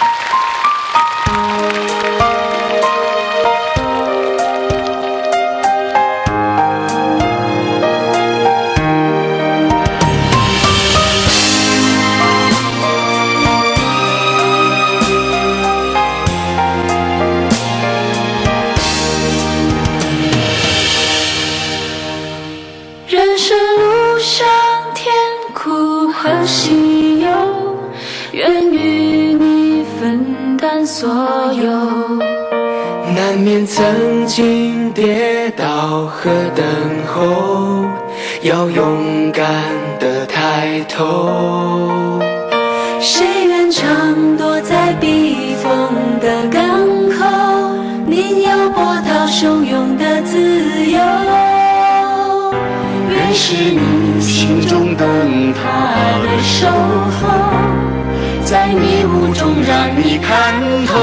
人生路上甜苦和喜忧，愿与你分担所有。 难免曾经跌倒和等候，要勇敢地抬头。 谁愿常躲在避风的港口，宁有波涛汹涌的自由。 愿是你心中灯塔的守候，在迷雾中让你看透。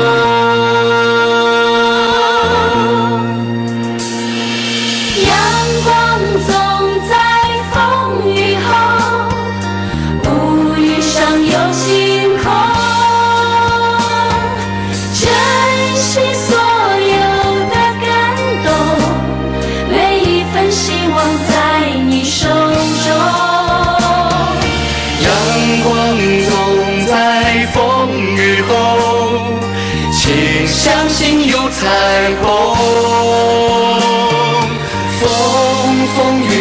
阳光总在风雨后，乌云上有星空。珍惜所有的感动，每一份希望在你手中。 阳光总在风雨后，请相信有彩虹。